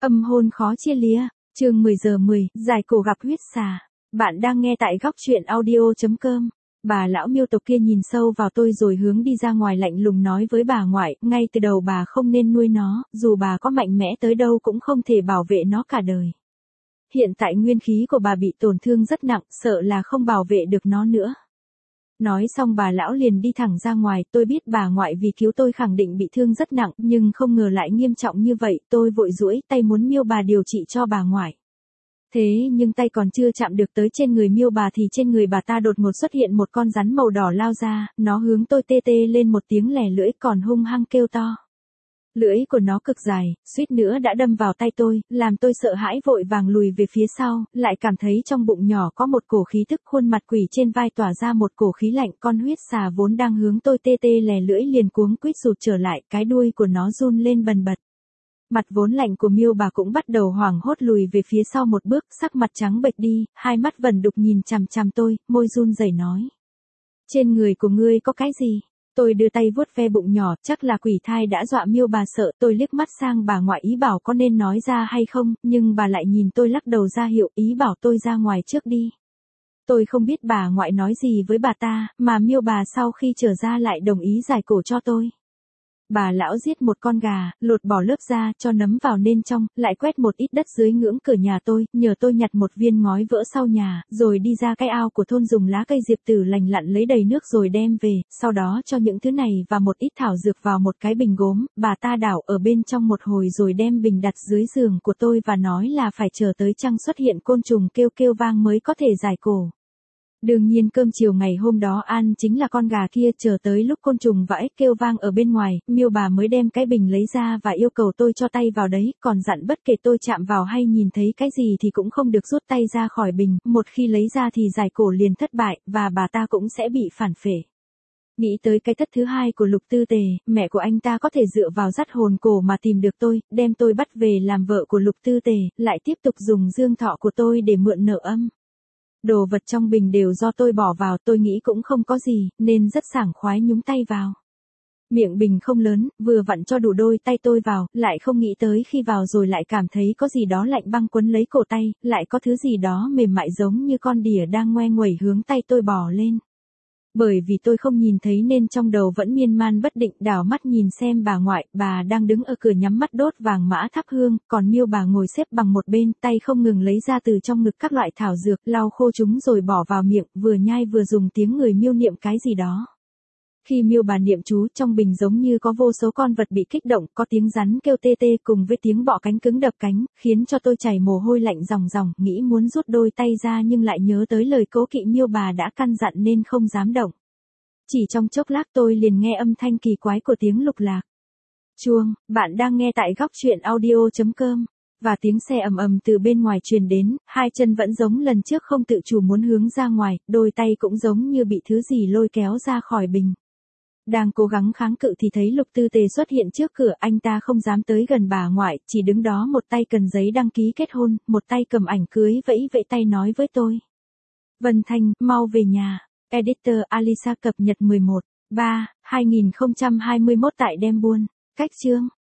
Âm hôn khó chia lìa, chương 10 giờ 10, giải cổ gặp huyết xà. Bạn đang nghe tại góc truyện audio.com. Bà lão miêu tộc kia nhìn sâu vào tôi rồi hướng đi ra ngoài lạnh lùng nói với bà ngoại, ngay từ đầu bà không nên nuôi nó, dù bà có mạnh mẽ tới đâu cũng không thể bảo vệ nó cả đời. Hiện tại nguyên khí của bà bị tổn thương rất nặng, sợ là không bảo vệ được nó nữa. Nói xong bà lão liền đi thẳng ra ngoài, tôi biết bà ngoại vì cứu tôi khẳng định bị thương rất nặng, nhưng không ngờ lại nghiêm trọng như vậy, tôi vội duỗi tay muốn miêu bà điều trị cho bà ngoại. Thế nhưng tay còn chưa chạm được tới trên người miêu bà thì trên người bà ta đột ngột xuất hiện một con rắn màu đỏ lao ra, nó hướng tôi tê tê lên một tiếng lè lưỡi còn hung hăng kêu to. Lưỡi của nó cực dài, suýt nữa đã đâm vào tay tôi, làm tôi sợ hãi vội vàng lùi về phía sau, lại cảm thấy trong bụng nhỏ có một cổ khí tức, khuôn mặt quỷ trên vai tỏa ra một cổ khí lạnh, con huyết xà vốn đang hướng tôi tê tê lè lưỡi liền cuống quýt rụt trở lại, cái đuôi của nó run lên bần bật. Mặt vốn lạnh của miêu bà cũng bắt đầu hoảng hốt lùi về phía sau một bước, sắc mặt trắng bệch đi, hai mắt vẩn đục nhìn chằm chằm tôi, môi run rẩy nói. Trên người của ngươi có cái gì? Tôi đưa tay vuốt ve bụng nhỏ, chắc là quỷ thai đã dọa miêu bà sợ, tôi liếc mắt sang bà ngoại ý bảo có nên nói ra hay không, nhưng bà lại nhìn tôi lắc đầu ra hiệu ý bảo tôi ra ngoài trước đi. Tôi không biết bà ngoại nói gì với bà ta, mà miêu bà sau khi trở ra lại đồng ý giải cổ cho tôi. Bà lão giết một con gà, lột bỏ lớp da, cho nấm vào nên trong, lại quét một ít đất dưới ngưỡng cửa nhà tôi, nhờ tôi nhặt một viên ngói vỡ sau nhà, rồi đi ra cái ao của thôn dùng lá cây diệp tử lành lặn lấy đầy nước rồi đem về, sau đó cho những thứ này và một ít thảo dược vào một cái bình gốm, bà ta đảo ở bên trong một hồi rồi đem bình đặt dưới giường của tôi và nói là phải chờ tới trăng xuất hiện côn trùng kêu kêu vang mới có thể giải cổ. Đương nhiên cơm chiều ngày hôm đó ăn chính là con gà kia, chờ tới lúc côn trùng và ếch kêu vang ở bên ngoài, miêu bà mới đem cái bình lấy ra và yêu cầu tôi cho tay vào đấy, còn dặn bất kể tôi chạm vào hay nhìn thấy cái gì thì cũng không được rút tay ra khỏi bình, một khi lấy ra thì giải cổ liền thất bại, và bà ta cũng sẽ bị phản phệ. Nghĩ tới cái thất thứ hai của Lục Tư Tề, mẹ của anh ta có thể dựa vào dắt hồn cổ mà tìm được tôi, đem tôi bắt về làm vợ của Lục Tư Tề, lại tiếp tục dùng dương thọ của tôi để mượn nợ âm. Đồ vật trong bình đều do tôi bỏ vào, tôi nghĩ cũng không có gì, nên rất sảng khoái nhúng tay vào. Miệng bình không lớn, vừa vặn cho đủ đôi tay tôi vào, lại không nghĩ tới khi vào rồi lại cảm thấy có gì đó lạnh băng quấn lấy cổ tay, lại có thứ gì đó mềm mại giống như con đỉa đang ngoe nguẩy hướng tay tôi bò lên. Bởi vì tôi không nhìn thấy nên trong đầu vẫn miên man bất định, đảo mắt nhìn xem bà ngoại, bà đang đứng ở cửa nhắm mắt đốt vàng mã thắp hương, còn miêu bà ngồi xếp bằng một bên, tay không ngừng lấy ra từ trong ngực các loại thảo dược, lau khô chúng rồi bỏ vào miệng, vừa nhai vừa dùng tiếng người miêu niệm cái gì đó. Khi miêu bà niệm chú, trong bình giống như có vô số con vật bị kích động, có tiếng rắn kêu tê tê cùng với tiếng bọ cánh cứng đập cánh, khiến cho tôi chảy mồ hôi lạnh ròng ròng, nghĩ muốn rút đôi tay ra nhưng lại nhớ tới lời cố kỵ miêu bà đã căn dặn nên không dám động. Chỉ trong chốc lát tôi liền nghe âm thanh kỳ quái của tiếng lục lạc. Chuông, bạn đang nghe tại góc truyện audio.com. Và tiếng xe ầm ầm từ bên ngoài truyền đến, hai chân vẫn giống lần trước không tự chủ muốn hướng ra ngoài, đôi tay cũng giống như bị thứ gì lôi kéo ra khỏi bình. Đang cố gắng kháng cự thì thấy Lục Tư Tề xuất hiện trước cửa, anh ta không dám tới gần bà ngoại, chỉ đứng đó một tay cầm giấy đăng ký kết hôn, một tay cầm ảnh cưới vẫy vẫy tay nói với tôi. Vân Thanh, mau về nhà. Editor Alisa cập nhật 11/3/2021 tại Đem Buôn. Cách chương